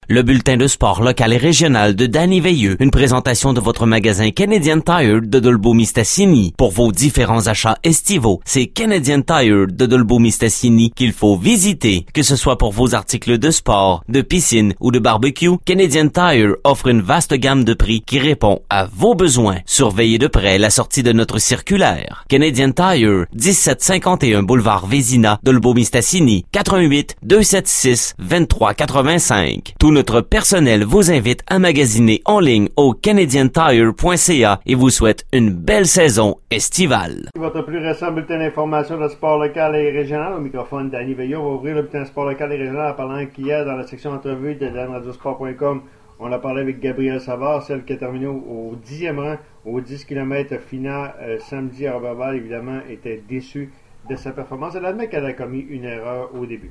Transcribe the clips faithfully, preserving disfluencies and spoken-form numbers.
Le bulletin de sport local et régional de Danny Veilleux. Une présentation de votre magasin Canadian Tire de Dolbeau-Mistassini. Pour vos différents achats estivaux, c'est Canadian Tire de Dolbeau-Mistassini qu'il faut visiter. Que ce soit pour vos articles de sport, de piscine ou de barbecue, Canadian Tire offre une vaste gamme de prix qui répond à vos besoins. Surveillez de près la sortie de notre circulaire. Canadian Tire, dix-sept cinquante et un boulevard Vézina, Dolbeau-Mistassini, quatre un huit, deux sept six, deux trois huit cinq. Tout notre personnel vous invite à magasiner en ligne au canadian tire point c a et vous souhaite une belle saison estivale. Votre plus récent bulletin d'information de sport local et régional. Au microphone, Danny Veilleux. On va ouvrir le bulletin de sport local et régional en parlant qu'hier, dans la section entrevue de dan radio sport point com, on a parlé avec Gabrielle Savard, celle qui a terminé au dixième rang, au dix kilomètres final euh, samedi à Roberval. Évidemment, était déçue de sa performance. Elle admet qu'elle a commis une erreur au début.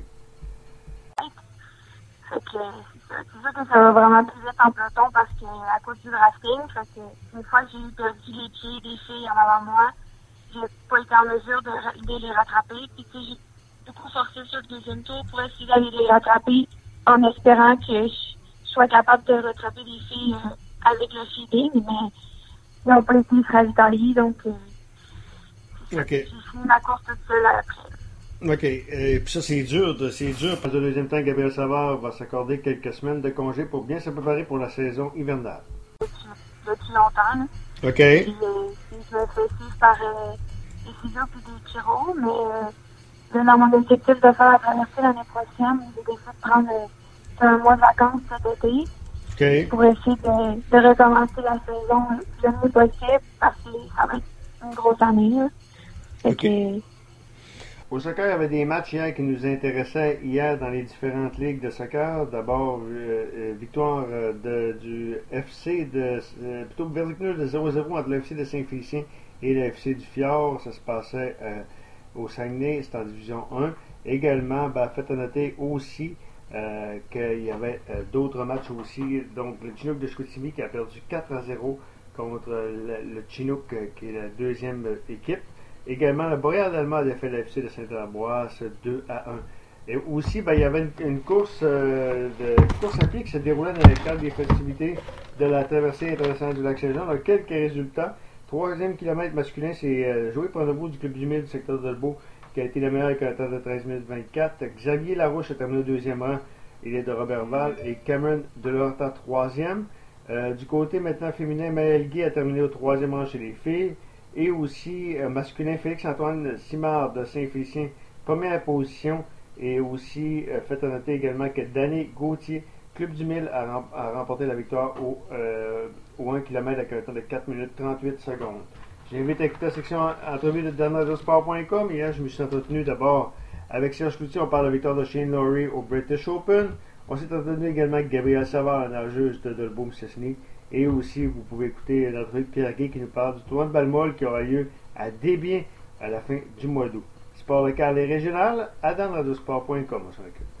Fait que c'est sûr que ça va vraiment plus vite en peloton parce que à cause du drafting, fait que une fois que j'ai perdu les pieds des filles en avant de moi, j'ai pas été en mesure de, de les rattraper. Puis tu sais, j'ai beaucoup forcé sur le deuxième tour pour essayer d'aller les rattraper en espérant que je sois capable de rattraper les filles euh, avec le feeding, mais ils n'ont pas été se ravitailler, donc euh, okay. J'ai fini ma course toute seule après. OK. Et puis ça, c'est dur. De, c'est dur. Parce que le deuxième temps, Gabriel Savard va s'accorder quelques semaines de congé pour bien se préparer pour la saison hivernale. Depuis, depuis longtemps, là. OK. Puis, euh, je me fais suivre par euh, des physios puis des chiros, mais euh, dans mon objectif de faire la traversée l'année prochaine, j'ai décidé de prendre euh, un mois de vacances cet été. OK. Pour essayer de, de recommencer la saison le mieux possible parce que ça va être une grosse année, là. Fait OK. que, Au soccer, il y avait des matchs hier qui nous intéressaient hier dans les différentes ligues de soccer. D'abord, euh, euh, victoire euh, de, du F C de euh, plutôt verdict de zéro zéro entre le F C de Saint-Félicien et le F C du Fjord. Ça se passait euh, au Saguenay, c'est en division un. Également, ben, faites à noter aussi euh, qu'il y avait euh, d'autres matchs aussi. Donc, le Chinook de Chicoutimi qui a perdu quatre à zéro contre le, le Chinook euh, qui est la deuxième euh, équipe. Également, le Boréal allemand a défait le F C de Saint-Ambroise deux à un. Et aussi, ben, il y avait une, une course euh, de une course à pied qui se déroulait dans le cadre des festivités de la traversée internationale du Lac-Saint-Jean. Donc, quelques résultats. Troisième kilomètre masculin, c'est euh, Joey Pronovo du Club du Mille du secteur de Lebeau qui a été le meilleur avec un temps de treize minutes vingt-quatre. Xavier Larouche a terminé au deuxième rang. Il est de Roberval. Et Cameron Delorta, troisième. Euh, du côté maintenant féminin, Maëlle Guy a terminé au troisième rang chez les filles. Et aussi, euh, masculin, Félix-Antoine Simard de Saint-Félicien, première position. Et aussi, euh, faites à noter également que Danny Gauthier, Club du Mille, a, rem- a remporté la victoire au, euh, au un kilomètre avec un temps de quatre minutes trente-huit secondes. J'invite à écouter la section entrevue de dan radio sport point com. Hier, je me suis entretenu d'abord avec Serge Cloutier. On parle de la victoire de Shane Lowry au British Open. On s'est entretenu également avec Gabrielle Savard, la nageuse de Dolbeau-Mistassini. Et aussi, vous pouvez écouter l'entrevue de Pierre Guy qui nous parle du tournoi de Balmol qui aura lieu à Desbiens à la fin du mois d'août. Sport local et régional, à dan radio sport point com. On s'en occupe.